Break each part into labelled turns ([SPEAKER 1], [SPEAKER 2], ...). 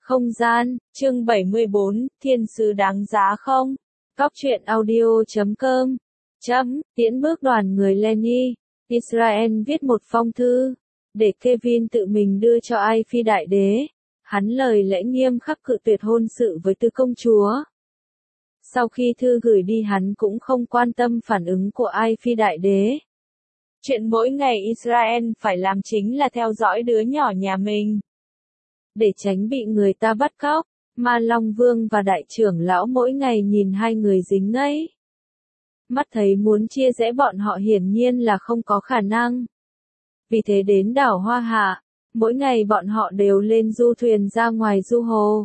[SPEAKER 1] Không gian, chương 74, thiên sứ đáng giá không? Góc truyện audio.com. Tiễn bước đoàn người Lenny, Israel viết một phong thư, để Kevin tự mình đưa cho Ai Phi đại đế. Hắn lời lẽ nghiêm khắc cự tuyệt hôn sự với Tư công chúa. Sau khi thư gửi đi hắn cũng không quan tâm phản ứng của Ai Phi đại đế. Chuyện mỗi ngày Israel phải làm chính là theo dõi đứa nhỏ nhà mình. Để tránh bị người ta bắt cóc, Ma Long Vương và đại trưởng lão mỗi ngày nhìn hai người dính ngây. Mắt thấy muốn chia rẽ bọn họ hiển nhiên là không có khả năng. Vì thế đến đảo Hoa Hạ, mỗi ngày bọn họ đều lên du thuyền ra ngoài du hồ.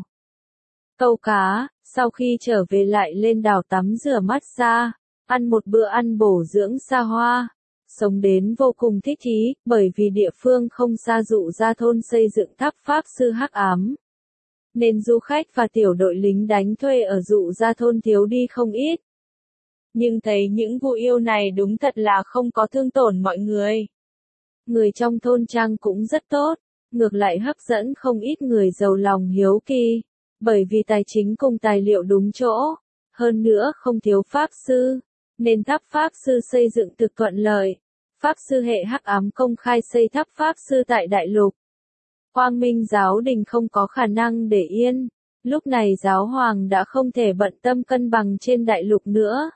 [SPEAKER 1] Câu cá, sau khi trở về lại lên đảo tắm rửa massage, ăn một bữa ăn bổ dưỡng xa hoa. Sống đến vô cùng thích thú, bởi vì địa phương không xa Dụ Gia thôn xây dựng tháp pháp sư hắc ám. Nên du khách và tiểu đội lính đánh thuê ở Dụ Gia thôn thiếu đi không ít. Nhưng thấy những vụ yêu này đúng thật là không có thương tổn mọi người. Người trong thôn trang cũng rất tốt, ngược lại hấp dẫn không ít người giàu lòng hiếu kỳ, bởi vì tài chính cùng tài liệu đúng chỗ, hơn nữa không thiếu pháp sư, nên tháp pháp sư xây dựng thực thuận lợi. Pháp sư hệ hắc ám công khai xây tháp pháp sư tại đại lục. Quang Minh giáo đình không có khả năng để yên, lúc này giáo hoàng đã không thể bận tâm cân bằng trên đại lục nữa.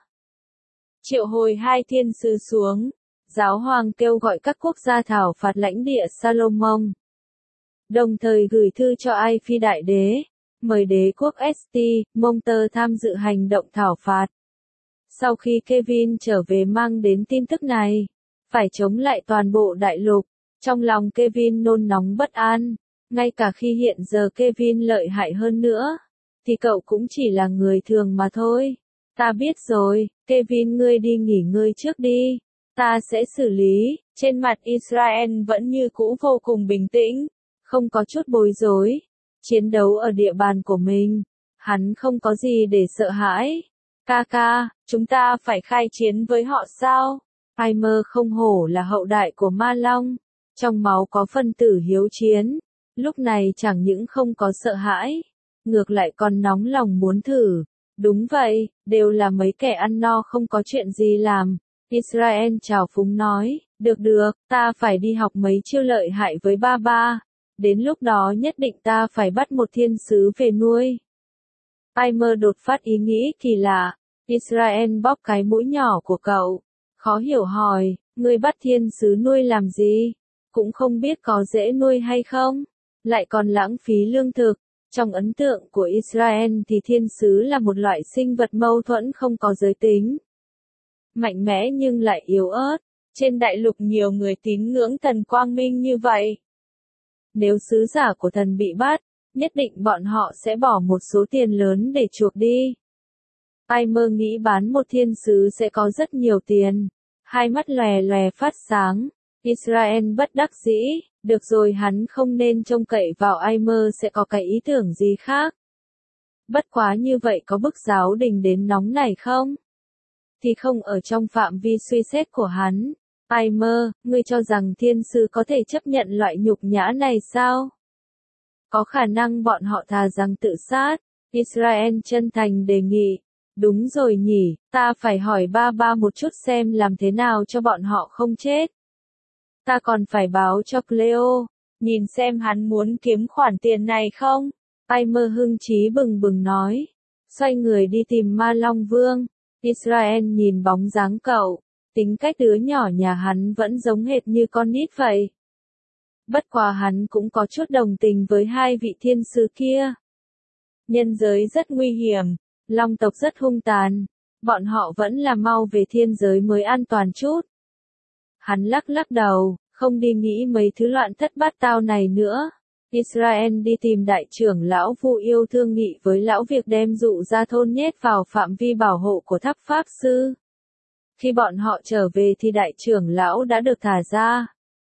[SPEAKER 1] Triệu hồi hai thiên sứ xuống, giáo hoàng kêu gọi các quốc gia thảo phạt lãnh địa Salomon. Đồng thời gửi thư cho Ai Phi đại đế, mời đế quốc St. Monter tham dự hành động thảo phạt. Sau khi Kevin trở về mang đến tin tức này, phải chống lại toàn bộ đại lục, trong lòng Kevin nôn nóng bất an, ngay cả khi hiện giờ Kevin lợi hại hơn nữa, thì cậu cũng chỉ là người thường mà thôi. Ta biết rồi, Kevin ngươi đi nghỉ ngơi trước đi, ta sẽ xử lý. Trên mặt Israel vẫn như cũ vô cùng bình tĩnh, không có chút bối rối. Chiến đấu ở địa bàn của mình, hắn không có gì để sợ hãi. Kaka, chúng ta phải khai chiến với họ sao? Aimer không hổ là hậu đại của Ma Long, trong máu có phân tử hiếu chiến, lúc này chẳng những không có sợ hãi, ngược lại còn nóng lòng muốn thử. Đúng vậy, đều là mấy kẻ ăn no không có chuyện gì làm. Israel trào phúng nói, được, ta phải đi học mấy chiêu lợi hại với ba ba, đến lúc đó nhất định ta phải bắt một thiên sứ về nuôi. Aimer đột phát ý nghĩ kỳ lạ, Israel bóp cái mũi nhỏ của cậu. Khó hiểu hỏi, ngươi bắt thiên sứ nuôi làm gì? Cũng không biết có dễ nuôi hay không? Lại còn lãng phí lương thực. Trong ấn tượng của Israel thì thiên sứ là một loại sinh vật mâu thuẫn không có giới tính. Mạnh mẽ nhưng lại yếu ớt. Trên đại lục nhiều người tín ngưỡng thần quang minh như vậy. Nếu sứ giả của thần bị bắt, nhất định bọn họ sẽ bỏ một số tiền lớn để chuộc đi. Aimer nghĩ bán một thiên sứ sẽ có rất nhiều tiền. Hai mắt lòe lòe phát sáng. Israel bất đắc dĩ, được rồi hắn không nên trông cậy vào Aimer sẽ có cái ý tưởng gì khác. Bất quá như vậy có bức giáo đình đến nóng này không? Thì không ở trong phạm vi suy xét của hắn. Aimer, ngươi cho rằng thiên sứ có thể chấp nhận loại nhục nhã này sao? Có khả năng bọn họ thà rằng tự sát. Israel chân thành đề nghị. Đúng rồi nhỉ, ta phải hỏi ba ba một chút xem làm thế nào cho bọn họ không chết. Ta còn phải báo cho Cleo, nhìn xem hắn muốn kiếm khoản tiền này không? Aimer hưng trí bừng bừng nói. Xoay người đi tìm Ma Long Vương. Israel nhìn bóng dáng cậu, tính cách đứa nhỏ nhà hắn vẫn giống hệt như con nít vậy. Bất quá hắn cũng có chút đồng tình với hai vị thiên sứ kia. Nhân giới rất nguy hiểm. Long tộc rất hung tàn, bọn họ vẫn là mau về thiên giới mới an toàn chút. Hắn lắc đầu, không đi nghĩ mấy thứ loạn thất bát tao này nữa. Israel đi tìm đại trưởng lão Vu Yêu thương nghị với lão việc đem Dụ Gia thôn nhét vào phạm vi bảo hộ của tháp pháp sư. Khi bọn họ trở về thì đại trưởng lão đã được thả ra.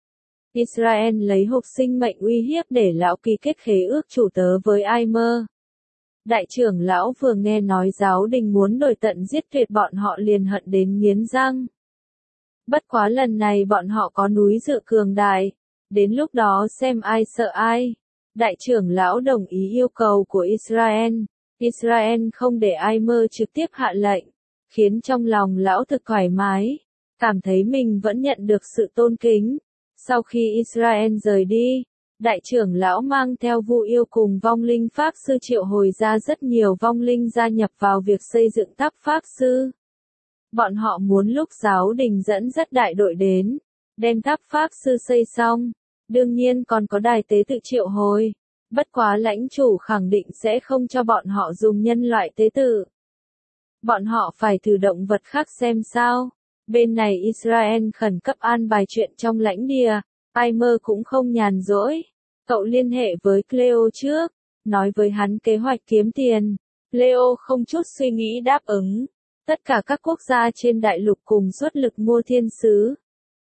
[SPEAKER 1] Israel lấy hộp sinh mệnh uy hiếp để lão ký kết khế ước chủ tớ với Aimer. Đại trưởng lão vừa nghe nói giáo đình muốn đuổi tận giết tuyệt bọn họ liền hận đến nghiến răng. Bất quá lần này bọn họ có núi dựa cường đại, đến lúc đó xem ai sợ ai. Đại trưởng lão đồng ý yêu cầu của Israel. Israel không để Aimer trực tiếp hạ lệnh, khiến trong lòng lão thực thoải mái, cảm thấy mình vẫn nhận được sự tôn kính. Sau khi Israel rời đi, đại trưởng lão mang theo Vu Yêu cùng vong linh Pháp Sư triệu hồi ra rất nhiều vong linh gia nhập vào việc xây dựng tháp Pháp Sư. Bọn họ muốn lúc giáo đình dẫn dắt đại đội đến, đem tháp Pháp Sư xây xong, đương nhiên còn có đài tế tự triệu hồi. Bất quá lãnh chủ khẳng định sẽ không cho bọn họ dùng nhân loại tế tự. Bọn họ phải thử động vật khác xem sao. Bên này Israel khẩn cấp an bài chuyện trong lãnh địa, Aimer cũng không nhàn rỗi. Cậu liên hệ với Cleo trước, nói với hắn kế hoạch kiếm tiền. Cleo không chút suy nghĩ đáp ứng. Tất cả các quốc gia trên đại lục cùng xuất lực mua thiên sứ.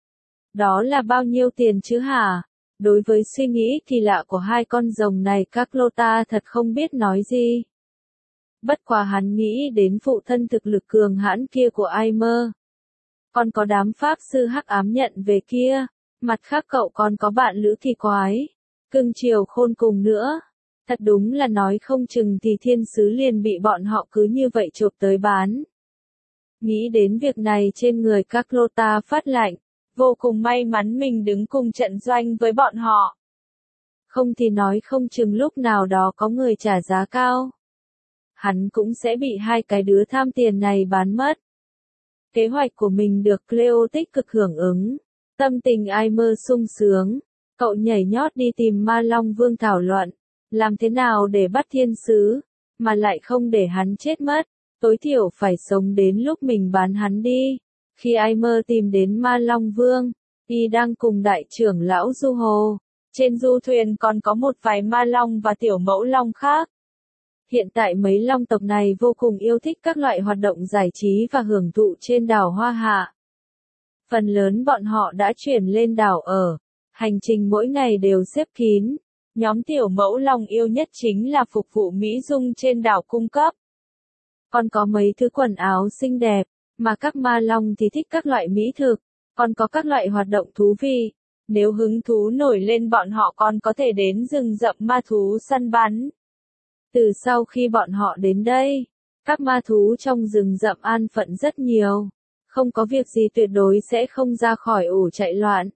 [SPEAKER 1] Đó là bao nhiêu tiền chứ hả? Đối với suy nghĩ kỳ lạ của hai con rồng này Carlotta thật không biết nói gì. Bất quá hắn nghĩ đến phụ thân thực lực cường hãn kia của Aimer. Còn có đám pháp sư hắc ám nhận về kia, mặt khác cậu còn có bạn lữ kỳ quái, cưng chiều khôn cùng nữa. Thật đúng là nói không chừng thì thiên sứ liền bị bọn họ cứ như vậy chộp tới bán. Nghĩ đến việc này trên người Carlotta phát lạnh. Vô cùng may mắn mình đứng cùng trận doanh với bọn họ. Không thì nói không chừng lúc nào đó có người trả giá cao. Hắn cũng sẽ bị hai cái đứa tham tiền này bán mất. Kế hoạch của mình được Cleo tích cực hưởng ứng. Tâm tình Aimer sung sướng. Cậu nhảy nhót đi tìm Ma Long Vương thảo luận. Làm thế nào để bắt thiên sứ, mà lại không để hắn chết mất. Tối thiểu phải sống đến lúc mình bán hắn đi. Khi Aimer tìm đến Ma Long Vương, y đang cùng đại trưởng lão du hồ. Trên du thuyền còn có một vài ma long và tiểu mẫu long khác. Hiện tại mấy long tộc này vô cùng yêu thích các loại hoạt động giải trí và hưởng thụ trên đảo Hoa Hạ. Phần lớn bọn họ đã chuyển lên đảo ở. Hành trình mỗi ngày đều xếp kín. Nhóm tiểu mẫu long yêu nhất chính là phục vụ mỹ dung trên đảo cung cấp. Còn có mấy thứ quần áo xinh đẹp. Mà các ma long thì thích các loại mỹ thực, còn có các loại hoạt động thú vị. Nếu hứng thú nổi lên bọn họ còn có thể đến rừng rậm ma thú săn bắn. Từ sau khi bọn họ đến đây, các ma thú trong rừng rậm an phận rất nhiều. Không có việc gì tuyệt đối sẽ không ra khỏi ổ chạy loạn.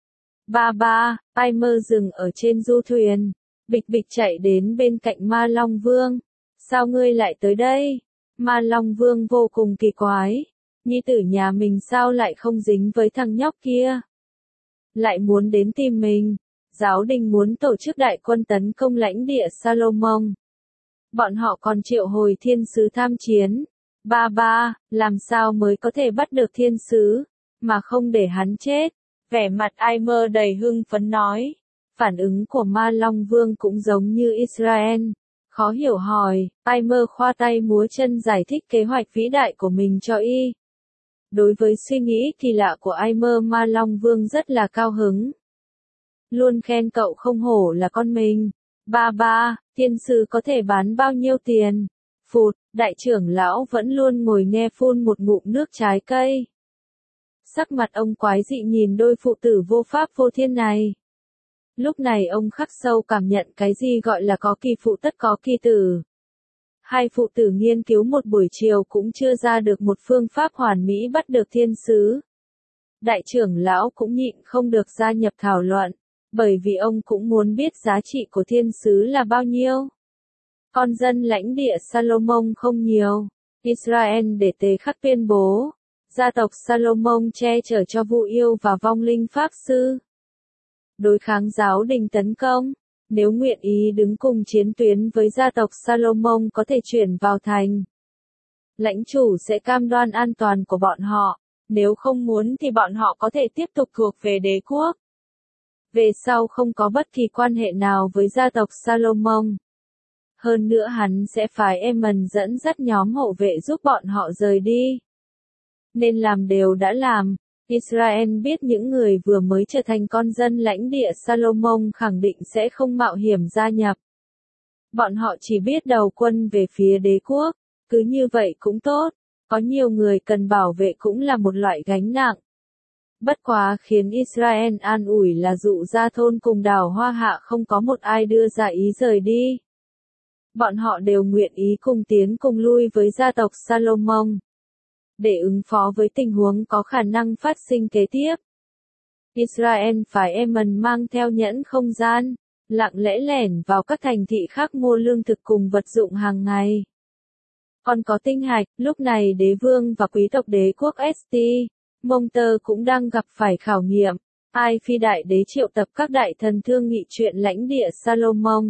[SPEAKER 1] Aimer dừng ở trên du thuyền. Bịch bịch chạy đến bên cạnh Ma Long Vương. Sao ngươi lại tới đây? Ma Long Vương vô cùng kỳ quái. Nhi tử nhà mình sao lại không dính với thằng nhóc kia? Lại muốn đến tìm mình. Giáo đình muốn tổ chức đại quân tấn công lãnh địa Salomon. Bọn họ còn triệu hồi thiên sứ tham chiến. Làm sao mới có thể bắt được thiên sứ, mà không để hắn chết? Vẻ mặt Aimer đầy hưng phấn nói. Phản ứng của Ma Long Vương cũng giống như Israel. Khó hiểu hỏi, Aimer khoa tay múa chân giải thích kế hoạch vĩ đại của mình cho y. Đối với suy nghĩ kỳ lạ của Aimer, Ma Long Vương rất là cao hứng. Luôn khen cậu không hổ là con mình. Thiên sứ có thể bán bao nhiêu tiền? Phụt, đại trưởng lão vẫn luôn ngồi nghe phun một ngụm nước trái cây. Sắc mặt ông quái dị nhìn đôi phụ tử vô pháp vô thiên này. Lúc này ông khắc sâu cảm nhận cái gì gọi là có kỳ phụ tất có kỳ tử. Hai phụ tử nghiên cứu một buổi chiều cũng chưa ra được một phương pháp hoàn mỹ bắt được thiên sứ. Đại trưởng lão cũng nhịn không được gia nhập thảo luận, bởi vì ông cũng muốn biết giá trị của thiên sứ là bao nhiêu. Con dân lãnh địa Salomon không nhiều. Israel để Tề Khắc tuyên bố, gia tộc Salomon che chở cho Vu Yêu và vong linh Pháp Sư. Đối kháng giáo đình tấn công, nếu nguyện ý đứng cùng chiến tuyến với gia tộc Salomon có thể chuyển vào thành. Lãnh chủ sẽ cam đoan an toàn của bọn họ, nếu không muốn thì bọn họ có thể tiếp tục thuộc về đế quốc. Về sau không có bất kỳ quan hệ nào với gia tộc Salomon. Hơn nữa hắn sẽ phái Eamon dẫn dắt nhóm hộ vệ giúp bọn họ rời đi. Nên làm đều đã làm. Israel biết những người vừa mới trở thành con dân lãnh địa Salomon khẳng định sẽ không mạo hiểm gia nhập. Bọn họ chỉ biết đầu quân về phía đế quốc, cứ như vậy cũng tốt, có nhiều người cần bảo vệ cũng là một loại gánh nặng. Bất quá khiến Israel an ủi là dụ Gia Thôn cùng đảo Hoa Hạ không có một ai đưa ra ý rời đi. Bọn họ đều nguyện ý cùng tiến cùng lui với gia tộc Salomon, để ứng phó với tình huống có khả năng phát sinh kế tiếp. Israel phái Eman mang theo nhẫn không gian, lặng lẽ lẻn vào các thành thị khác mua lương thực cùng vật dụng hàng ngày. Còn có tinh hạch, lúc này đế vương và quý tộc đế quốc St. Monter cũng đang gặp phải khảo nghiệm. Ai Phi đại đế triệu tập các đại thần thương nghị chuyện lãnh địa Salomon.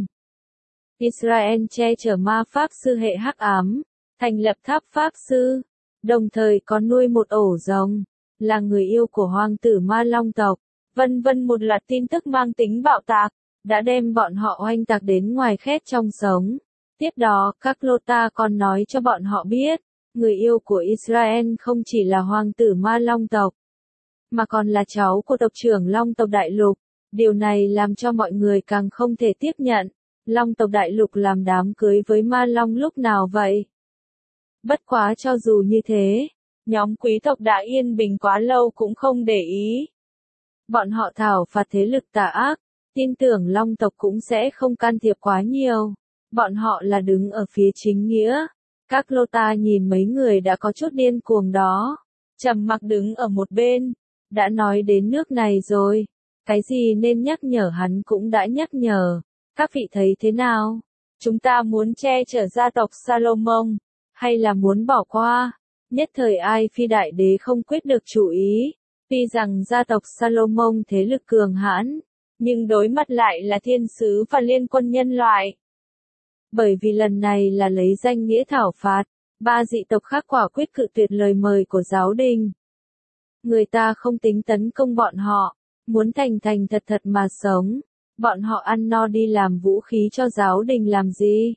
[SPEAKER 1] Israel che chở ma pháp sư hệ hắc ám, thành lập tháp pháp sư, đồng thời còn nuôi một ổ rồng, là người yêu của hoàng tử ma long tộc. Vân vân, một loạt tin tức mang tính bạo tạc, đã đem bọn họ oanh tạc đến ngoài khét trong sống. Tiếp đó, các lô ta còn nói cho bọn họ biết, người yêu của Israel không chỉ là hoàng tử ma long tộc, mà còn là cháu của tộc trưởng long tộc đại lục. Điều này làm cho mọi người càng không thể tiếp nhận. Long tộc đại lục làm đám cưới với ma long lúc nào vậy? Bất quá cho dù như thế, nhóm quý tộc đã yên bình quá lâu cũng không để ý. Bọn họ thảo phạt thế lực tà ác, tin tưởng long tộc cũng sẽ không can thiệp quá nhiều. Bọn họ là đứng ở phía chính nghĩa. Các lô ta nhìn mấy người đã có chút điên cuồng đó, trầm mặc đứng ở một bên. Đã nói đến nước này rồi, cái gì nên nhắc nhở hắn cũng đã nhắc nhở. Các vị thấy thế nào? Chúng ta muốn che chở gia tộc Salomon, hay là muốn bỏ qua? Nhất thời Ai Phi đại đế không quyết được chủ ý. Tuy rằng gia tộc Salomon thế lực cường hãn, nhưng đối mặt lại là thiên sứ và liên quân nhân loại. Bởi vì lần này là lấy danh nghĩa thảo phạt, ba dị tộc khác quả quyết cự tuyệt lời mời của giáo đình. Người ta không tính tấn công bọn họ, muốn thành thành thật thật mà sống. Bọn họ ăn no đi làm vũ khí cho giáo đình làm gì?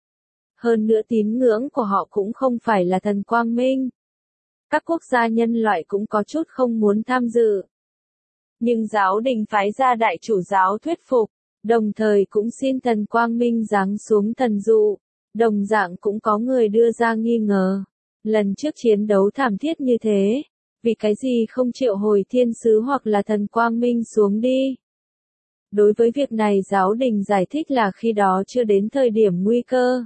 [SPEAKER 1] Hơn nữa tín ngưỡng của họ cũng không phải là thần quang minh. Các quốc gia nhân loại cũng có chút không muốn tham dự. Nhưng giáo đình phái ra đại chủ giáo thuyết phục, đồng thời cũng xin thần quang minh giáng xuống thần dụ. Đồng dạng cũng có người đưa ra nghi ngờ. Lần trước chiến đấu thảm thiết như thế, vì cái gì không triệu hồi thiên sứ hoặc là thần quang minh xuống đi? Đối với việc này giáo đình giải thích là khi đó chưa đến thời điểm nguy cơ.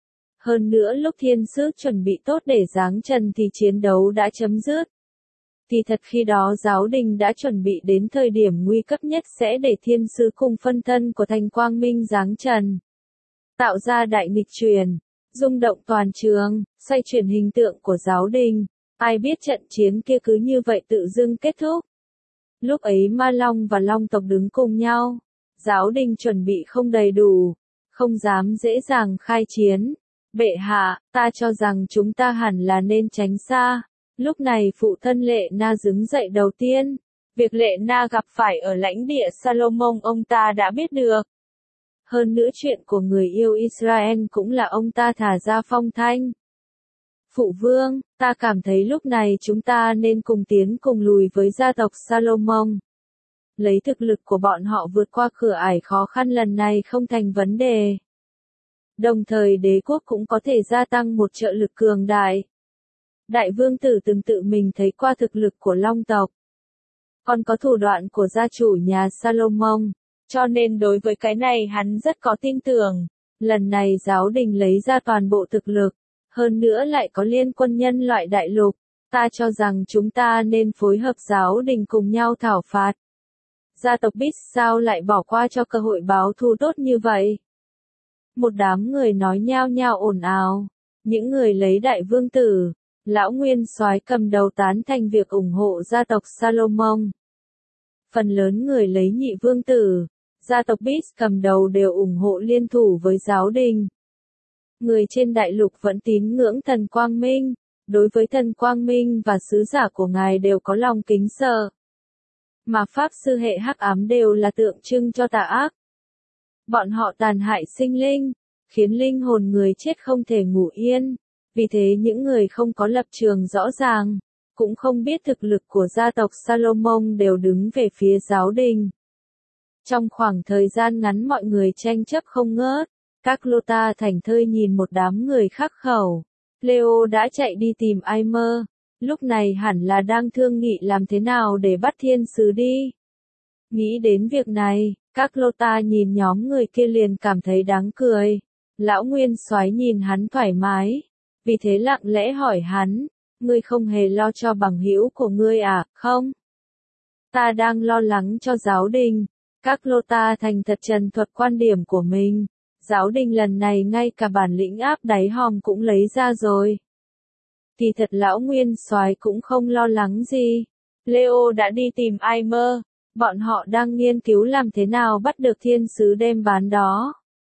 [SPEAKER 1] Hơn nữa lúc thiên sứ chuẩn bị tốt để giáng trần thì chiến đấu đã chấm dứt. Thì thật khi đó giáo đình đã chuẩn bị đến thời điểm nguy cấp nhất sẽ để thiên sứ cùng phân thân của thành quang minh giáng trần. Tạo ra đại nghịch truyền, rung động toàn trường, xoay chuyển hình tượng của giáo đình. Ai biết trận chiến kia cứ như vậy tự dưng kết thúc. Lúc ấy Ma Long và Long tộc đứng cùng nhau, giáo đình chuẩn bị không đầy đủ, không dám dễ dàng khai chiến. Bệ hạ, ta cho rằng chúng ta hẳn là nên tránh xa. Lúc này phụ thân Lệ Na đứng dậy đầu tiên. Việc Lệ Na gặp phải ở lãnh địa Salomon ông ta đã biết được. Hơn nữa chuyện của người yêu Israel cũng là ông ta thả ra phong thanh. Phụ vương, ta cảm thấy lúc này chúng ta nên cùng tiến cùng lùi với gia tộc Salomon. Lấy thực lực của bọn họ vượt qua cửa ải khó khăn lần này không thành vấn đề. Đồng thời đế quốc cũng có thể gia tăng một trợ lực cường đại. Đại vương tử từng tự mình thấy qua thực lực của Long tộc. Còn có thủ đoạn của gia chủ nhà Salomon. Cho nên đối với cái này hắn rất có tin tưởng. Lần này giáo đình lấy ra toàn bộ thực lực. Hơn nữa lại có liên quân nhân loại đại lục. Ta cho rằng chúng ta nên phối hợp giáo đình cùng nhau thảo phạt. Gia tộc Bít sao lại bỏ qua cho cơ hội báo thù tốt như vậy? Một đám người nói nhao nhao ồn ào. Những người lấy đại vương tử, lão nguyên soái cầm đầu tán thành việc ủng hộ gia tộc Salomon. Phần lớn người lấy nhị vương tử, gia tộc Bít cầm đầu đều ủng hộ liên thủ với giáo đình. Người trên đại lục vẫn tín ngưỡng thần Quang Minh, đối với thần Quang Minh và sứ giả của ngài đều có lòng kính sợ. Mà pháp sư hệ hắc ám đều là tượng trưng cho tà ác. Bọn họ tàn hại sinh linh, khiến linh hồn người chết không thể ngủ yên. Vì thế những người không có lập trường rõ ràng, cũng không biết thực lực của gia tộc Salomon đều đứng về phía giáo đình. Trong khoảng thời gian ngắn mọi người tranh chấp không ngớt, các lô ta thành thơi nhìn một đám người khắc khẩu. Leo đã chạy đi tìm Aimer, Lúc này hẳn là đang thương nghị làm thế nào để bắt thiên sứ đi. Nghĩ đến việc này, các lô ta nhìn nhóm người kia liền cảm thấy đáng cười. Lão Nguyên Soái nhìn hắn thoải mái, vì thế lặng lẽ hỏi hắn, ngươi không hề lo cho bằng hữu của ngươi à, không? Ta đang lo lắng cho giáo đình. Các lô ta thành thật trần thuật quan điểm của mình. Giáo đình lần này ngay cả bản lĩnh áp đáy hòm cũng lấy ra rồi. Kỳ thật lão Nguyên Soái cũng không lo lắng gì. Leo đã đi tìm Aimer, bọn họ đang nghiên cứu làm thế nào bắt được thiên sứ đem bán đó.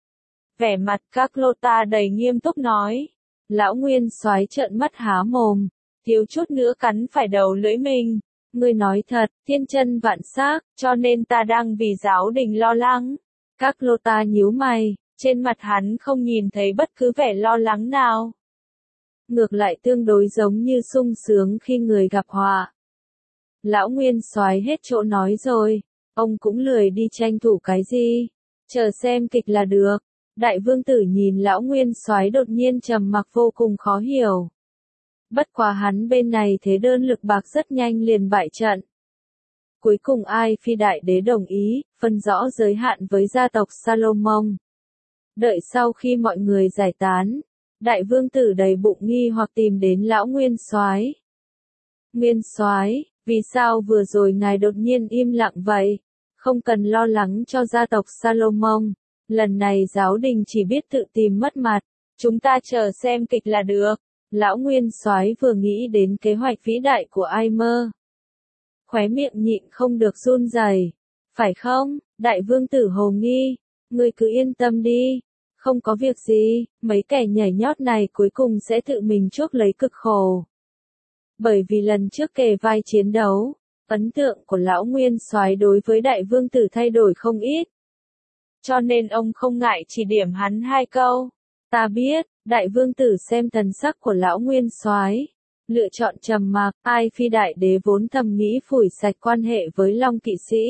[SPEAKER 1] Vẻ mặt các lô ta đầy nghiêm túc nói. Lão Nguyên Soái trợn mắt há mồm, thiếu chút nữa cắn phải đầu lưỡi mình. Ngươi nói thật, thiên chân vạn xác, cho nên ta đang vì giáo đình lo lắng. Các lô ta nhíu mày, trên mặt hắn không nhìn thấy bất cứ vẻ lo lắng nào. Ngược lại tương đối giống như sung sướng khi người gặp họa. Lão Nguyên Soái hết chỗ nói rồi, ông cũng lười đi tranh thủ cái gì, chờ xem kịch là được. Đại vương tử nhìn lão Nguyên Soái đột nhiên trầm mặc vô cùng khó hiểu. Bất quá hắn bên này thế đơn lực bạc rất nhanh liền bại trận. Cuối cùng Ai Phi đại đế đồng ý, phân rõ giới hạn với gia tộc Salomon. Đợi sau khi mọi người giải tán, đại vương tử đầy bụng nghi hoặc tìm đến lão Nguyên Soái. Nguyên Soái, vì sao vừa rồi ngài đột nhiên im lặng vậy? Không cần lo lắng cho gia tộc Salomon, lần này giáo đình chỉ biết tự tìm mất mặt, chúng ta chờ xem kịch là được. Lão Nguyên Soái vừa nghĩ đến kế hoạch vĩ đại của Aimer, khóe miệng nhịn không được run rẩy. Phải không, đại vương tử hồ nghi, ngươi cứ yên tâm đi, không có việc gì, mấy kẻ nhảy nhót này cuối cùng sẽ tự mình chuốc lấy cực khổ. Bởi vì lần trước kề vai chiến đấu, ấn tượng của lão Nguyên Soái đối với đại vương tử thay đổi không ít. Cho nên ông không ngại chỉ điểm hắn 2 câu. Ta biết, đại vương tử xem thần sắc của lão Nguyên Soái, lựa chọn trầm mặc. Ai Phi đại đế vốn thầm nghĩ phủi sạch quan hệ với Long kỵ sĩ.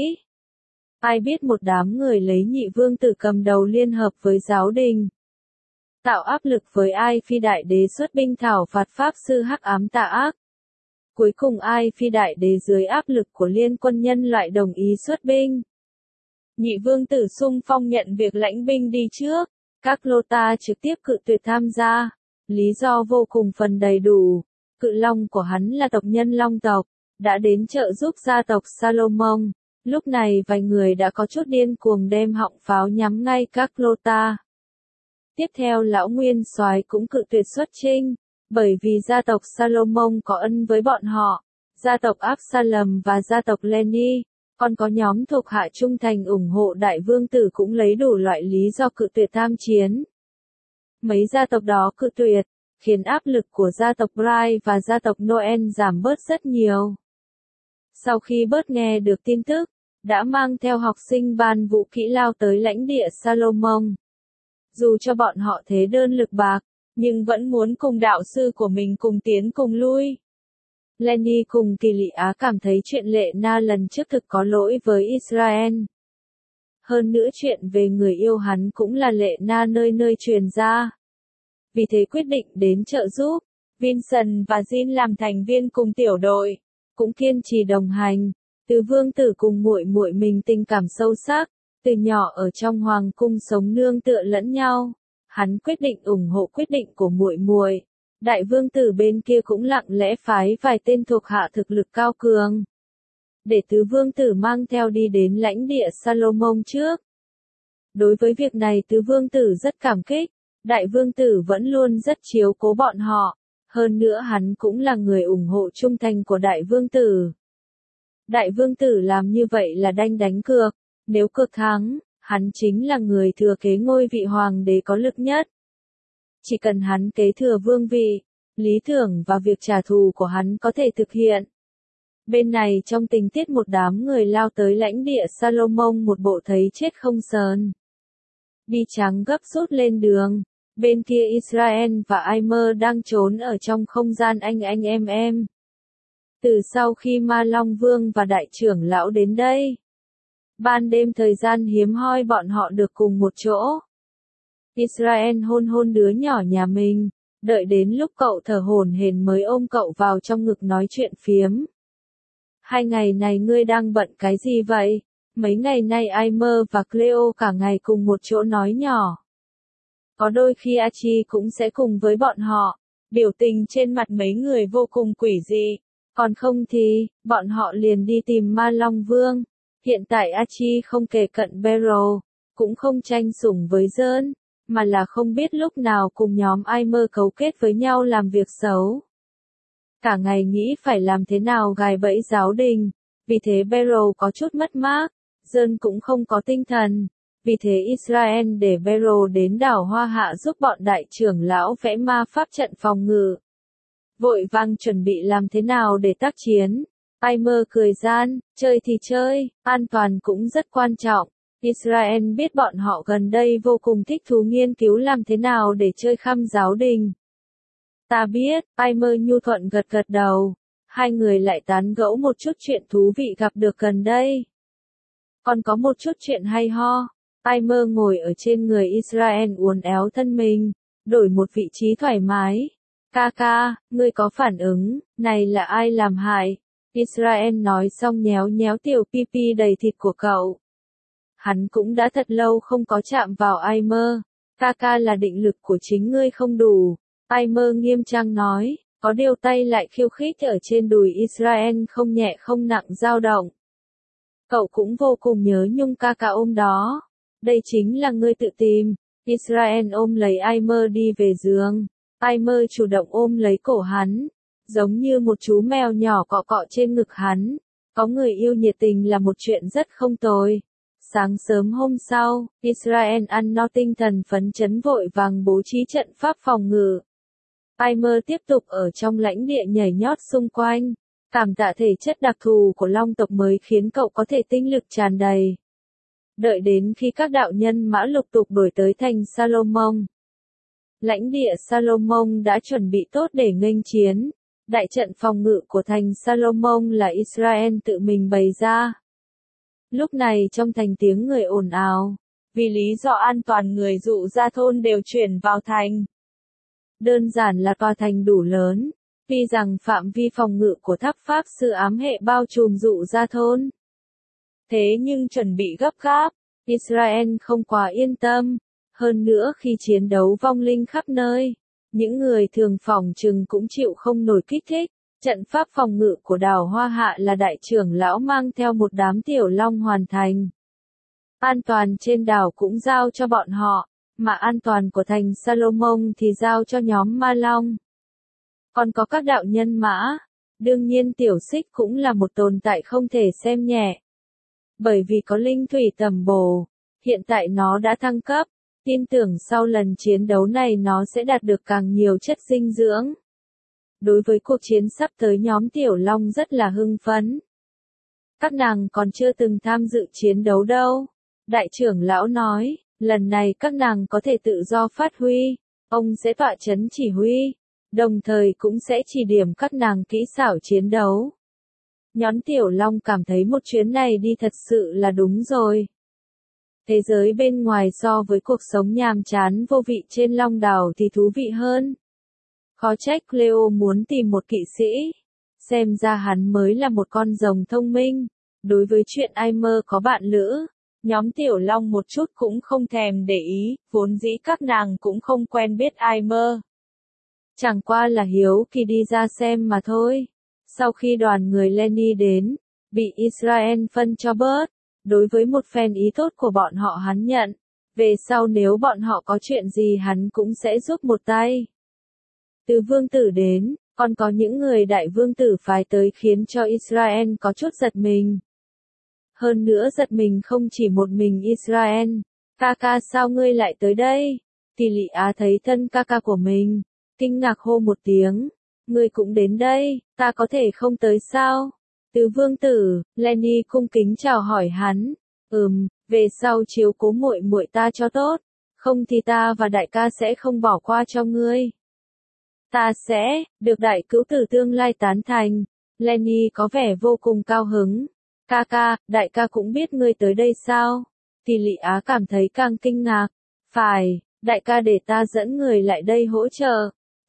[SPEAKER 1] Ai biết một đám người lấy nhị vương tử cầm đầu liên hợp với giáo đình, tạo áp lực với Ai Phi đại đế xuất binh thảo phạt pháp sư hắc ám tà ác. Cuối cùng Ai Phi đại đế dưới áp lực của liên quân nhân loại đồng ý xuất binh. Nhị vương tử xung phong nhận việc lãnh binh đi trước. Các lô ta trực tiếp cự tuyệt tham gia. Lý do vô cùng phần đầy đủ. Cự long của hắn là tộc nhân Long tộc, đã đến trợ giúp gia tộc Salomon. Lúc này vài người đã có chút điên cuồng đem họng pháo nhắm ngay các lô ta. Tiếp theo lão Nguyên Soái cũng cự tuyệt xuất chinh, bởi vì gia tộc Salomon có ân với bọn họ. Gia tộc Absalom và gia tộc Lenny, còn có nhóm thuộc hạ trung thành ủng hộ đại vương tử cũng lấy đủ loại lý do cự tuyệt tham chiến. Mấy gia tộc đó cự tuyệt, khiến áp lực của gia tộc Bright và gia tộc Noel giảm bớt rất nhiều. Sau khi bớt nghe được tin tức, đã mang theo học sinh ban vũ kỹ lao tới lãnh địa Salomon. Dù cho bọn họ thế đơn lực bạc, nhưng vẫn muốn cùng đạo sư của mình cùng tiến cùng lui. Lenny cùng Kỳ Lị Á cảm thấy chuyện Lệ Na lần trước thực có lỗi với Israel. Hơn nữa chuyện về người yêu hắn cũng là Lệ Na nơi nơi truyền ra. Vì thế quyết định đến trợ giúp. Vincent và Jean làm thành viên cùng tiểu đội, cũng kiên trì đồng hành. Từ vương tử cùng muội muội mình tình cảm sâu sắc, từ nhỏ ở trong hoàng cung sống nương tựa lẫn nhau. Hắn quyết định ủng hộ quyết định của muội muội. Đại vương tử bên kia cũng lặng lẽ phái vài tên thuộc hạ thực lực cao cường, để tứ vương tử mang theo đi đến lãnh địa Salomon trước. Đối với việc này tứ vương tử rất cảm kích, đại vương tử vẫn luôn rất chiếu cố bọn họ, hơn nữa hắn cũng là người ủng hộ trung thành của đại vương tử. Đại vương tử làm như vậy là đánh cược, nếu cược thắng, hắn chính là người thừa kế ngôi vị hoàng đế có lực nhất. Chỉ cần hắn kế thừa vương vị, lý tưởng và việc trả thù của hắn có thể thực hiện. Bên này trong tình tiết một đám người lao tới lãnh địa Salomon một bộ thấy chết không sờn. Đi trắng gấp rút lên đường, bên kia Israel và Aimer đang trốn ở trong không gian anh em. Từ sau khi Ma Long Vương và đại trưởng lão đến đây, ban đêm thời gian hiếm hoi bọn họ được cùng một chỗ. Israel hôn đứa nhỏ nhà mình, Đợi đến lúc cậu thở hổn hển mới ôm cậu vào trong ngực nói chuyện phiếm. 2 ngày này ngươi đang bận cái gì vậy? Mấy ngày nay Aimer và Cleo cả ngày cùng một chỗ nói nhỏ. Có đôi khi Archie cũng sẽ cùng với bọn họ. Biểu tình trên mặt mấy người vô cùng quỷ dị. Còn không thì, bọn họ liền đi tìm Ma Long Vương. Hiện tại Archie không kề cận Beryl, cũng không tranh sủng với John, mà là không biết lúc nào cùng nhóm Aimer cấu kết với nhau làm việc xấu. Cả ngày nghĩ phải làm thế nào gài bẫy giáo đình, vì thế Beryl có chút mất mát, John cũng không có tinh thần, vì thế Israel để Beryl đến đảo Hoa Hạ giúp bọn đại trưởng lão vẽ ma pháp trận phòng ngự. Vội vàng chuẩn bị làm thế nào để tác chiến. Aimer cười gian, chơi thì chơi, an toàn cũng rất quan trọng. Israel biết bọn họ gần đây vô cùng thích thú nghiên cứu làm thế nào để chơi khăm giáo đình. Ta biết, Aimer nhu thuận gật gật đầu. Hai người lại tán gẫu một chút chuyện thú vị gặp được gần đây. Còn có một chút chuyện hay ho. Aimer ngồi ở trên người Israel uốn éo thân mình, đổi một vị trí thoải mái. Ca, ngươi có phản ứng, này là ai làm hại? Israel nói xong nhéo nhéo tiểu pipi đầy thịt của cậu. Hắn cũng đã thật lâu không có chạm vào Aimer. Ca là định lực của chính ngươi không đủ. Aimer nghiêm trang nói, có điều tay lại khiêu khích ở trên đùi Israel không nhẹ không nặng dao động. Cậu cũng vô cùng nhớ nhung ca ôm đó. Đây chính là ngươi tự tìm. Israel ôm lấy Aimer đi về giường. Aimer chủ động ôm lấy cổ hắn, giống như một chú mèo nhỏ cọ cọ trên ngực hắn. Có người yêu nhiệt tình là một chuyện rất không tồi. Sáng sớm hôm sau, Israel ăn no tinh thần phấn chấn vội vàng bố trí trận pháp phòng ngự. Aimer tiếp tục ở trong lãnh địa nhảy nhót xung quanh. Cảm tạ thể chất đặc thù của long tộc mới khiến cậu có thể tinh lực tràn đầy. Đợi đến khi các đạo nhân mã lục tục đuổi tới thành Salomon. Lãnh địa Salomon đã chuẩn bị tốt để nghênh chiến. Đại trận phòng ngự của thành Salomon là Israel tự mình bày ra. Lúc này trong thành tiếng người ồn ào. Vì lý do an toàn người dụ gia thôn đều chuyển vào thành. Đơn giản là tòa thành đủ lớn. Tuy rằng phạm vi phòng ngự của tháp pháp sư ám hệ bao trùm dụ gia thôn. Thế nhưng chuẩn bị gấp gáp, Israel không quá yên tâm. Hơn nữa khi chiến đấu vong linh khắp nơi, những người thường phòng trừng cũng chịu không nổi kích thích. Trận pháp phòng ngự của đảo Hoa Hạ là đại trưởng lão mang theo một đám tiểu long hoàn thành. An toàn trên đảo cũng giao cho bọn họ, mà an toàn của thành Salomon thì giao cho nhóm Ma Long. Còn có các đạo nhân mã, đương nhiên tiểu xích cũng là một tồn tại không thể xem nhẹ. Bởi vì có linh thủy tầm bổ, hiện tại nó đã thăng cấp, tin tưởng sau lần chiến đấu này nó sẽ đạt được càng nhiều chất dinh dưỡng. Đối với cuộc chiến sắp tới nhóm Tiểu Long rất là hưng phấn. Các nàng còn chưa từng tham dự chiến đấu đâu. Đại trưởng lão nói, lần này các nàng có thể tự do phát huy, ông sẽ tọa chấn chỉ huy, đồng thời cũng sẽ chỉ điểm các nàng kỹ xảo chiến đấu. Nhóm Tiểu Long cảm thấy một chuyến này đi thật sự là đúng rồi. Thế giới bên ngoài so với cuộc sống nhàm chán vô vị trên Long Đảo thì thú vị hơn. Khó trách Cleo muốn tìm một kỵ sĩ. Xem ra hắn mới là một con rồng thông minh. Đối với chuyện Aimer có bạn lữ, nhóm Tiểu Long một chút cũng không thèm để ý, vốn dĩ các nàng cũng không quen biết Aimer. Chẳng qua là hiếu kỳ đi ra xem mà thôi. Sau khi đoàn người Lenny đến, bị Israel phân cho bớt, đối với một phen ý tốt của bọn họ hắn nhận. Về sau nếu bọn họ có chuyện gì hắn cũng sẽ giúp một tay. Từ vương tử đến, còn có những người đại vương tử phái tới khiến cho Israel có chút giật mình. Hơn nữa giật mình không chỉ một mình Israel. Ca sao ngươi lại tới đây? Tỷ lị Á thấy thân ca của mình, kinh ngạc hô một tiếng. Ngươi cũng đến đây, ta có thể không tới sao? Từ vương tử, Lenny cung kính chào hỏi hắn. Về sau chiếu cố muội muội ta cho tốt. Không thì ta và đại ca sẽ không bỏ qua cho ngươi. Ta sẽ, được đại cứu tử tương lai tán thành. Lenny có vẻ vô cùng cao hứng. Ca, đại ca cũng biết ngươi tới đây sao? Tỷ lị Á cảm thấy càng kinh ngạc. Phải, đại ca để ta dẫn người lại đây hỗ trợ.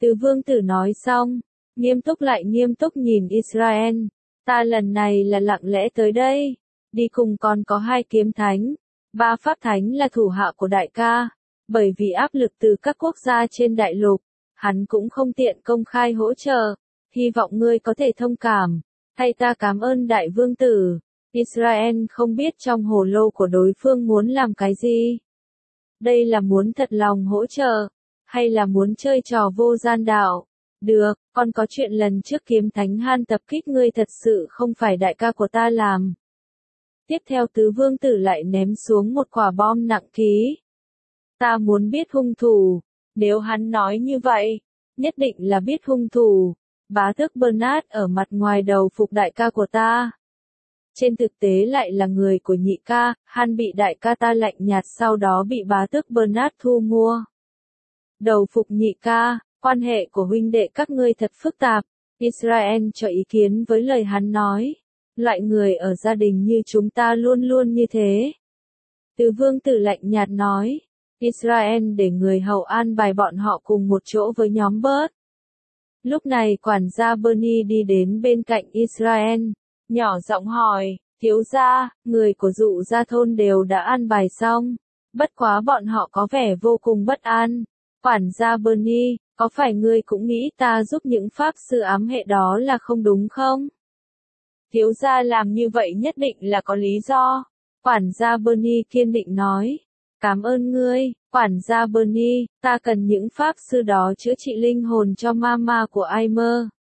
[SPEAKER 1] Từ vương tử nói xong, nghiêm túc lại nghiêm túc nhìn Israel. Ta lần này là lặng lẽ tới đây, đi cùng còn có 2 kiếm thánh, 3 pháp thánh là thủ hạ của đại ca, bởi vì áp lực từ các quốc gia trên đại lục, hắn cũng không tiện công khai hỗ trợ, hy vọng ngươi có thể thông cảm, thay ta cảm ơn đại vương tử. Israel không biết trong hồ lô của đối phương muốn làm cái gì. Đây là muốn thật lòng hỗ trợ, hay là muốn chơi trò vô gian đạo? Được, còn có chuyện lần trước kiếm thánh Han tập kích ngươi thật sự không phải đại ca của ta làm. Tiếp theo tứ vương tử lại ném xuống một quả bom nặng ký. Ta muốn biết hung thủ, nếu hắn nói như vậy, nhất định là biết hung thủ. Bá tước Bernard ở mặt ngoài đầu phục đại ca của ta. Trên thực tế lại là người của nhị ca, Han bị đại ca ta lạnh nhạt sau đó bị bá tước Bernard thu mua. Đầu phục nhị ca, quan hệ của huynh đệ các ngươi thật phức tạp. Israel cho ý kiến với lời hắn nói. Loại người ở gia đình như chúng ta luôn luôn như thế. Từ vương tử lạnh nhạt nói. Israel để người hầu an bài bọn họ cùng một chỗ với nhóm Bert. Lúc này quản gia Bernie đi đến bên cạnh Israel, nhỏ giọng hỏi, thiếu gia, người của dụ gia thôn đều đã an bài xong, bất quá bọn họ có vẻ vô cùng bất an. Quản gia Bernie, có phải ngươi cũng nghĩ ta giúp những pháp sư ám hệ đó là không đúng không? Thiếu gia làm như vậy nhất định là có lý do. Quản gia Bernie kiên định nói. Cảm ơn ngươi, quản gia Bernie, ta cần những pháp sư đó chữa trị linh hồn cho mama của Aimer.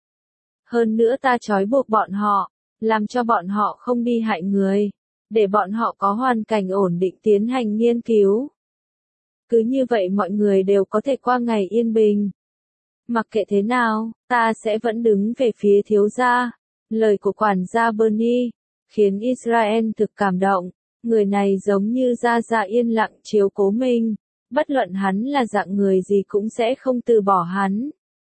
[SPEAKER 1] Hơn nữa ta trói buộc bọn họ, làm cho bọn họ không đi hại người, để bọn họ có hoàn cảnh ổn định tiến hành nghiên cứu. Cứ như vậy mọi người đều có thể qua ngày yên bình. Mặc kệ thế nào, ta sẽ vẫn đứng về phía thiếu gia. Lời của quản gia Bernie khiến Israel thực cảm động. Người này giống như Gia yên lặng chiếu cố mình, bất luận hắn là dạng người gì cũng sẽ không từ bỏ hắn.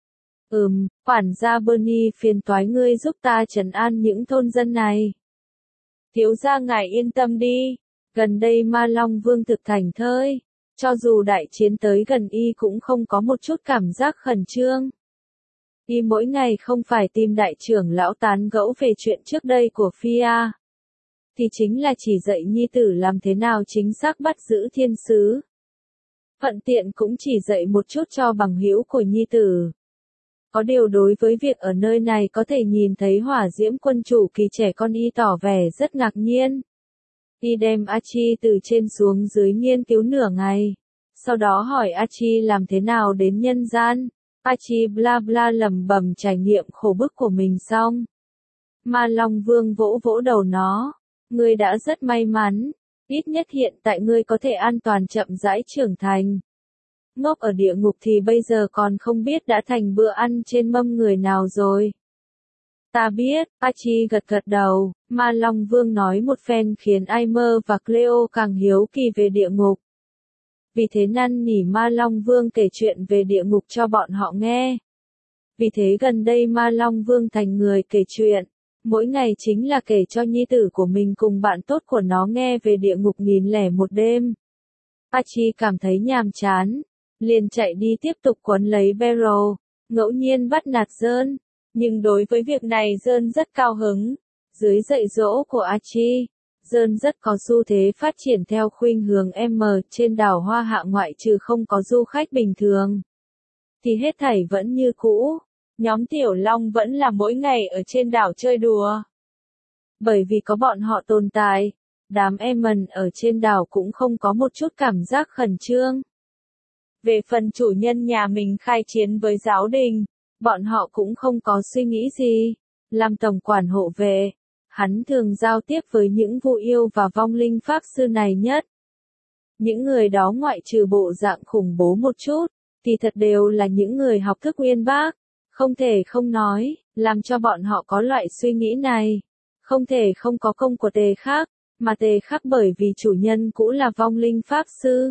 [SPEAKER 1] Quản gia Bernie phiền toái ngươi giúp ta trấn an những thôn dân này. Thiếu gia ngài yên tâm đi, gần đây Ma Long Vương thực thành thơi, cho dù đại chiến tới gần y cũng không có một chút cảm giác khẩn trương. Y mỗi ngày không phải tìm đại trưởng lão tán gẫu về chuyện trước đây của Fia, thì chính là chỉ dạy nhi tử làm thế nào chính xác bắt giữ thiên sứ. Thuận tiện cũng chỉ dạy một chút cho bằng hữu của nhi tử. Có điều đối với việc ở nơi này có thể nhìn thấy hỏa diễm quân chủ kỳ trẻ con y tỏ vẻ rất ngạc nhiên. Y đem Archie từ trên xuống dưới nghiên cứu nửa ngày. Sau đó hỏi Archie làm thế nào đến nhân gian. Archie bla bla lẩm bẩm trải nghiệm khổ bức của mình xong. Ma Long Vương vỗ vỗ đầu nó. Ngươi đã rất may mắn, ít nhất hiện tại ngươi có thể an toàn chậm rãi trưởng thành. Ngốc ở địa ngục thì bây giờ còn không biết đã thành bữa ăn trên mâm người nào rồi. Ta biết, Archie gật gật đầu, Ma Long Vương nói một phen khiến Aimer và Cleo càng hiếu kỳ về địa ngục. Vì thế năn nỉ Ma Long Vương kể chuyện về địa ngục cho bọn họ nghe. Vì thế gần đây Ma Long Vương thành người kể chuyện. Mỗi ngày chính là kể cho nhi tử của mình cùng bạn tốt của nó nghe về địa ngục 1001 đêm. Archie cảm thấy nhàm chán, liền chạy đi tiếp tục quấn lấy Beryl, ngẫu nhiên bắt nạt John, nhưng đối với việc này John rất cao hứng. Dưới dạy dỗ của Archie, John rất có xu thế phát triển theo khuynh hướng M trên đảo Hoa Hạ ngoại trừ không có du khách bình thường. Thì hết thảy vẫn như cũ. Nhóm Tiểu Long vẫn là mỗi ngày ở trên đảo chơi đùa. Bởi vì có bọn họ tồn tại, đám Eamon ở trên đảo cũng không có một chút cảm giác khẩn trương. Về phần chủ nhân nhà mình khai chiến với giáo đình, bọn họ cũng không có suy nghĩ gì. Làm tổng quản hộ vệ, hắn thường giao tiếp với những vụ yêu và vong linh pháp sư này nhất. Những người đó ngoại trừ bộ dạng khủng bố một chút, thì thật đều là những người học thức uyên bác. Không thể không nói, làm cho bọn họ có loại suy nghĩ này. Không thể không có công của tề khắc, mà tề khắc bởi vì chủ nhân cũ là vong linh pháp sư.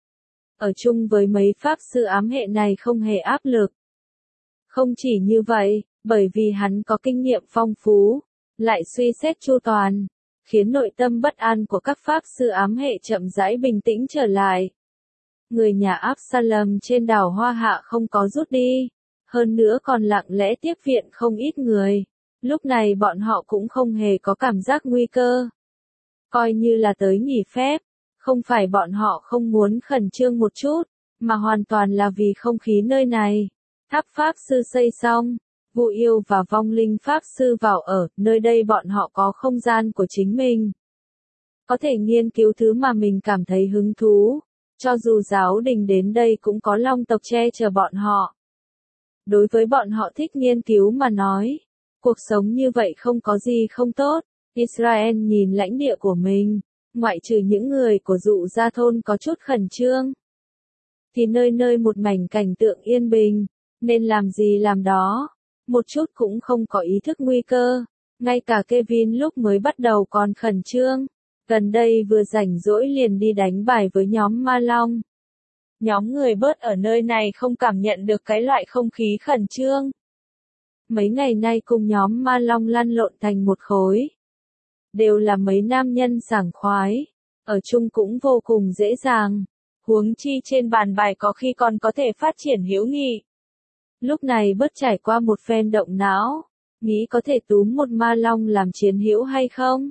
[SPEAKER 1] Ở chung với mấy pháp sư ám hệ này không hề áp lực. Không chỉ như vậy, bởi vì hắn có kinh nghiệm phong phú, lại suy xét chu toàn, khiến nội tâm bất an của các pháp sư ám hệ chậm rãi bình tĩnh trở lại. Người nhà Absalom trên đảo Hoa Hạ không có rút đi. hơn nữa còn lặng lẽ tiếp viện không ít người. Lúc này bọn họ cũng không hề có cảm giác nguy cơ. Coi như là tới nghỉ phép, không phải bọn họ không muốn khẩn trương một chút, mà hoàn toàn là vì không khí nơi này. Tháp Pháp Sư xây xong, Vu Yêu và Vong Linh Pháp Sư vào ở, nơi đây bọn họ có không gian của chính mình. Có thể nghiên cứu thứ mà mình cảm thấy hứng thú, cho dù giáo đình đến đây cũng có long tộc che chở bọn họ. Đối với bọn họ thích nghiên cứu mà nói, cuộc sống như vậy không có gì không tốt. Israel nhìn lãnh địa của mình, ngoại trừ những người của dụ gia thôn có chút khẩn trương, thì nơi nơi một mảnh cảnh tượng yên bình, nên làm gì làm đó, một chút cũng không có ý thức nguy cơ. Ngay cả Kevin lúc mới bắt đầu còn khẩn trương, gần đây vừa rảnh rỗi liền đi đánh bài với nhóm Ma Long. Nhóm người bớt ở nơi này không cảm nhận được cái loại không khí khẩn trương. Mấy ngày nay cùng nhóm Ma Long lăn lộn thành một khối. Đều là mấy nam nhân sảng khoái, ở chung cũng vô cùng dễ dàng. Huống chi trên bàn bài có khi còn có thể phát triển hữu nghị. Lúc này bớt trải qua một phen động não, nghĩ có thể túm một Ma Long làm chiến hữu hay không.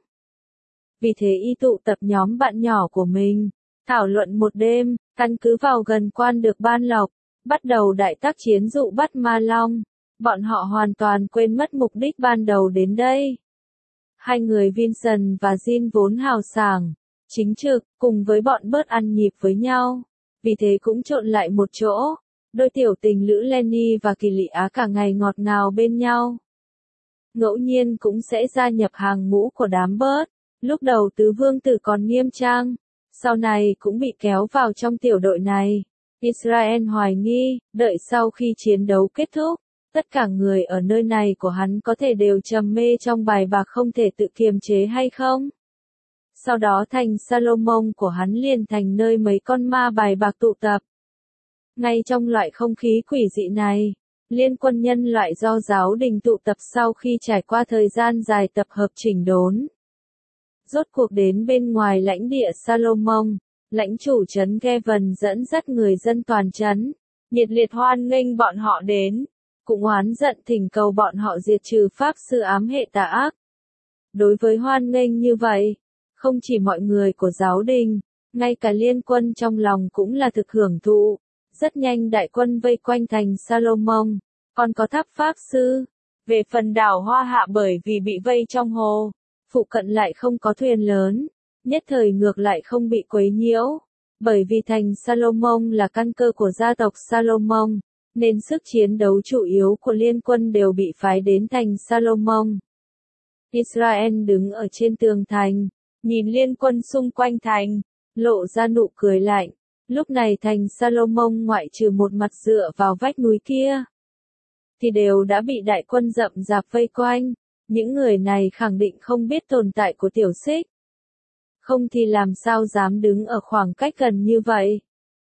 [SPEAKER 1] Vì thế y tụ tập nhóm bạn nhỏ của mình, thảo luận một đêm, căn cứ vào gần quan được ban lộc, bắt đầu đại tác chiến dụ bắt Ma Long. Bọn họ hoàn toàn quên mất mục đích ban đầu đến đây. Hai người Vincent và Jin vốn hào sảng, chính trực, cùng với bọn bớt ăn nhịp với nhau, vì thế cũng trộn lại một chỗ. Đôi tiểu tình lữ Lenny và Kỳ Lị Á cả ngày ngọt ngào bên nhau. Ngẫu nhiên cũng sẽ gia nhập hàng ngũ của đám bớt. Lúc đầu tứ vương tử còn nghiêm trang, sau này cũng bị kéo vào trong tiểu đội này. Israel hoài nghi, đợi sau khi chiến đấu kết thúc, tất cả người ở nơi này của hắn có thể đều trầm mê trong bài bạc không thể tự kiềm chế hay không? Sau đó thành Salomon của hắn liền thành nơi mấy con ma bài bạc tụ tập. Ngay trong loại không khí quỷ dị này, liên quân nhân loại do giáo đình tụ tập sau khi trải qua thời gian dài tập hợp chỉnh đốn. Rốt cuộc đến bên ngoài lãnh địa Salomon, lãnh chủ trấn Gavin dẫn dắt người dân toàn trấn, nhiệt liệt hoan nghênh bọn họ đến, cũng oán giận thỉnh cầu bọn họ diệt trừ pháp sư ám hệ tà ác. Đối với hoan nghênh như vậy, không chỉ mọi người của giáo đình, ngay cả liên quân trong lòng cũng là thực hưởng thụ. Rất nhanh đại quân vây quanh thành Salomon, còn có tháp pháp sư. Về phần đảo Hoa Hạ bởi vì bị vây trong hồ, phụ cận lại không có thuyền lớn, nhất thời ngược lại không bị quấy nhiễu. Bởi vì thành Salomon là căn cơ của gia tộc Salomon, nên sức chiến đấu chủ yếu của liên quân đều bị phái đến thành Salomon. Israel đứng ở trên tường thành, nhìn liên quân xung quanh thành, lộ ra nụ cười lạnh. Lúc này thành Salomon ngoại trừ một mặt dựa vào vách núi kia, thì đều đã bị đại quân rậm rạp vây quanh. Những người này khẳng định không biết tồn tại của tiểu xích. Không thì làm sao dám đứng ở khoảng cách gần như vậy.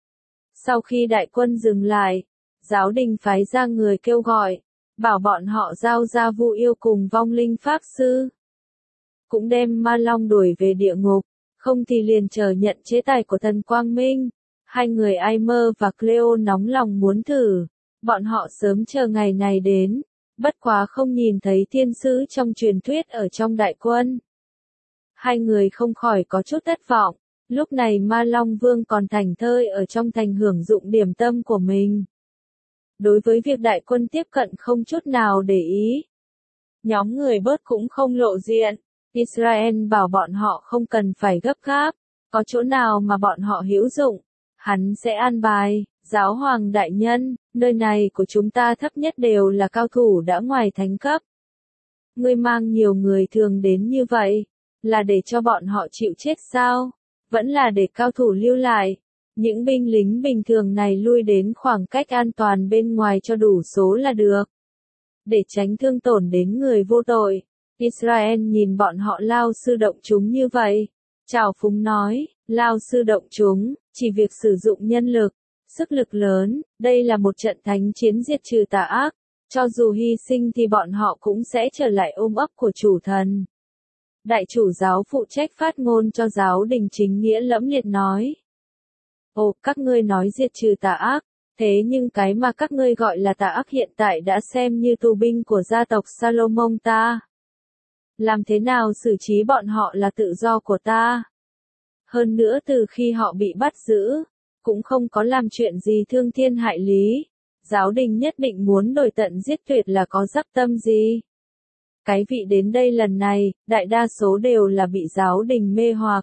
[SPEAKER 1] Sau khi đại quân dừng lại, giáo đình phái ra người kêu gọi, bảo bọn họ giao ra Vu Yêu cùng Vong Linh Pháp Sư. Cũng đem Ma Long đuổi về địa ngục, không thì liền chờ nhận chế tài của thần Quang Minh. Hai người Aimer và Cleo nóng lòng muốn thử, bọn họ sớm chờ ngày này đến, bất quá không nhìn thấy thiên sứ trong truyền thuyết ở trong đại quân. Hai người không khỏi có chút thất vọng, lúc này Ma Long Vương còn thảnh thơi ở trong thành hưởng dụng điểm tâm của mình. Đối với việc đại quân tiếp cận không chút nào để ý. Nhóm người bớt cũng không lộ diện, Israel bảo bọn họ không cần phải gấp gáp, có chỗ nào mà bọn họ hữu dụng, hắn sẽ an bài. Giáo hoàng đại nhân, nơi này của chúng ta thấp nhất đều là cao thủ đã ngoài thánh cấp. Ngươi mang nhiều người thường đến như vậy, là để cho bọn họ chịu chết sao? Vẫn là để cao thủ lưu lại. Những binh lính bình thường này lui đến khoảng cách an toàn bên ngoài cho đủ số là được. Để tránh thương tổn đến người vô tội. Israel nhìn bọn họ lao sư động chúng như vậy. Trào phúng nói, lao sư động chúng, chỉ việc sử dụng nhân lực. Sức lực lớn, đây là một trận thánh chiến diệt trừ tà ác, cho dù hy sinh thì bọn họ cũng sẽ trở lại ôm ấp của chủ thần. Đại chủ giáo phụ trách phát ngôn cho giáo đình chính nghĩa lẫm liệt nói. Ồ, các ngươi nói diệt trừ tà ác, Thế nhưng cái mà các ngươi gọi là tà ác hiện tại đã xem như tù binh của gia tộc Salomon ta. Làm thế nào xử trí bọn họ là tự do của ta. Hơn nữa từ khi họ bị bắt giữ, cũng không có làm chuyện gì thương thiên hại lý. Giáo đình nhất định muốn đuổi tận giết tuyệt là có dắc tâm gì. Cái vị đến đây lần này, đại đa số đều là bị giáo đình mê hoặc.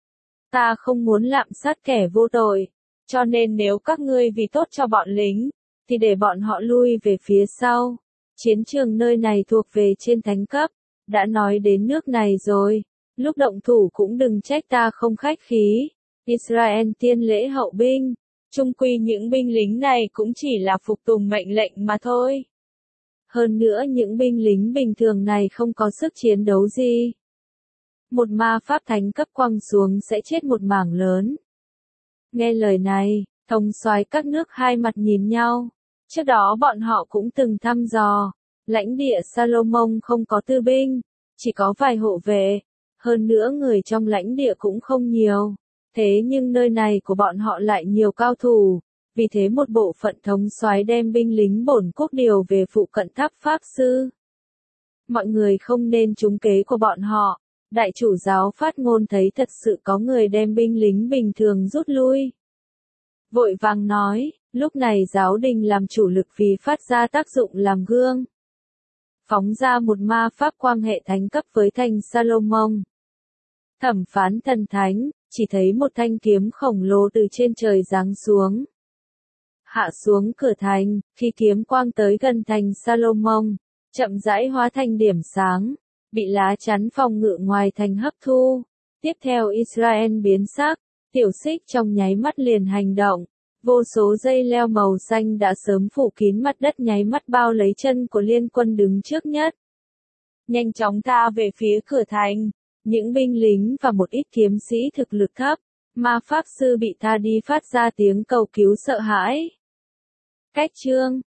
[SPEAKER 1] Ta không muốn lạm sát kẻ vô tội, cho nên nếu các ngươi vì tốt cho bọn lính, thì để bọn họ lui về phía sau. Chiến trường nơi này thuộc về trên thánh cấp, đã nói đến nước này rồi, lúc động thủ cũng đừng trách ta không khách khí. Israel tiên lễ hậu binh, chung quy những binh lính này cũng chỉ là phục tùng mệnh lệnh mà thôi. Hơn nữa những binh lính bình thường này không có sức chiến đấu gì. Một ma pháp thánh cấp quăng xuống sẽ chết một mảng lớn. Nghe lời này, thống soái các nước hai mặt nhìn nhau. Trước đó bọn họ cũng từng thăm dò, lãnh địa Salomon không có tư binh, chỉ có vài hộ vệ. Hơn nữa người trong lãnh địa cũng không nhiều. Thế nhưng nơi này của bọn họ lại nhiều cao thủ. Vì thế một bộ phận thống soái đem binh lính bổn quốc điều về phụ cận tháp pháp sư. Mọi người không nên trúng kế của bọn họ. Đại chủ giáo phát ngôn thấy thật sự có người đem binh lính bình thường rút lui. Vội vàng nói, lúc này giáo đình làm chủ lực vì phát ra tác dụng làm gương. Phóng ra một ma pháp quang hệ thánh cấp với thành Salomon. Thẩm phán thần thánh, chỉ thấy một thanh kiếm khổng lồ từ trên trời giáng xuống. Hạ xuống cửa thành, khi kiếm quang tới gần thành Salomon, chậm rãi hóa thành điểm sáng, bị lá chắn phòng ngự ngoài thành hấp thu. Tiếp theo Israel biến sắc, tiểu xích trong nháy mắt liền hành động. Vô số dây leo màu xanh đã sớm phủ kín mặt đất nháy mắt bao lấy chân của liên quân đứng trước nhất. Nhanh chóng ta về phía cửa thành, những binh lính và một ít kiếm sĩ thực lực thấp, ma pháp sư bị tha đi phát ra tiếng cầu cứu sợ hãi. Cách chương